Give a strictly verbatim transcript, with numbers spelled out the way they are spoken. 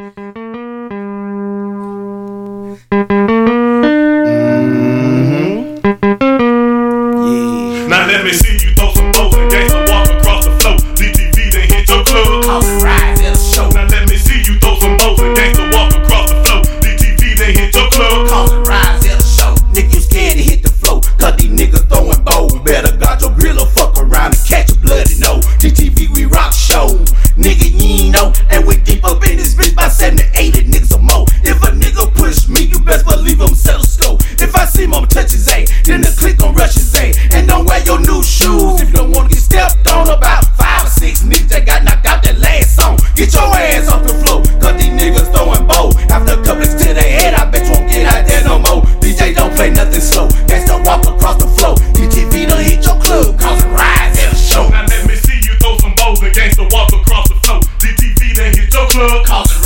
Now let me see you throw some bows and gangsta walk across the floor. D T V then hit your club, cause it rise in the show. Now let me see you throw some bows and gangsta walk across the floor. D T V then hit your club, cause it rise in the show. Nigga, you scared to hit the flow, cause these niggas throwing bows. Better guard your grill or fuck around and catch a bloody nose. D T V, we rock show. Nigga, you ain't know, and we deep up in this bitch by seventy, eighty niggas or more. If a nigga push me, you best believe him settle scope. If I see him, I'ma touch his A, then the click on rush his A. And don't wear your new shoes if you don't wanna get stepped on. About five or six niggas that got knocked out that last song. Get your ass off the floor, cause these niggas throwing bow. After a couple of to their head, I bet you won't get out there no more. D J don't play nothing slow, gangsta walk across the floor. D T V done hit your club, cause it rise in the show. Now let me see you throw some bows and gangsta walk across the floor. D T V then hit your club, cause it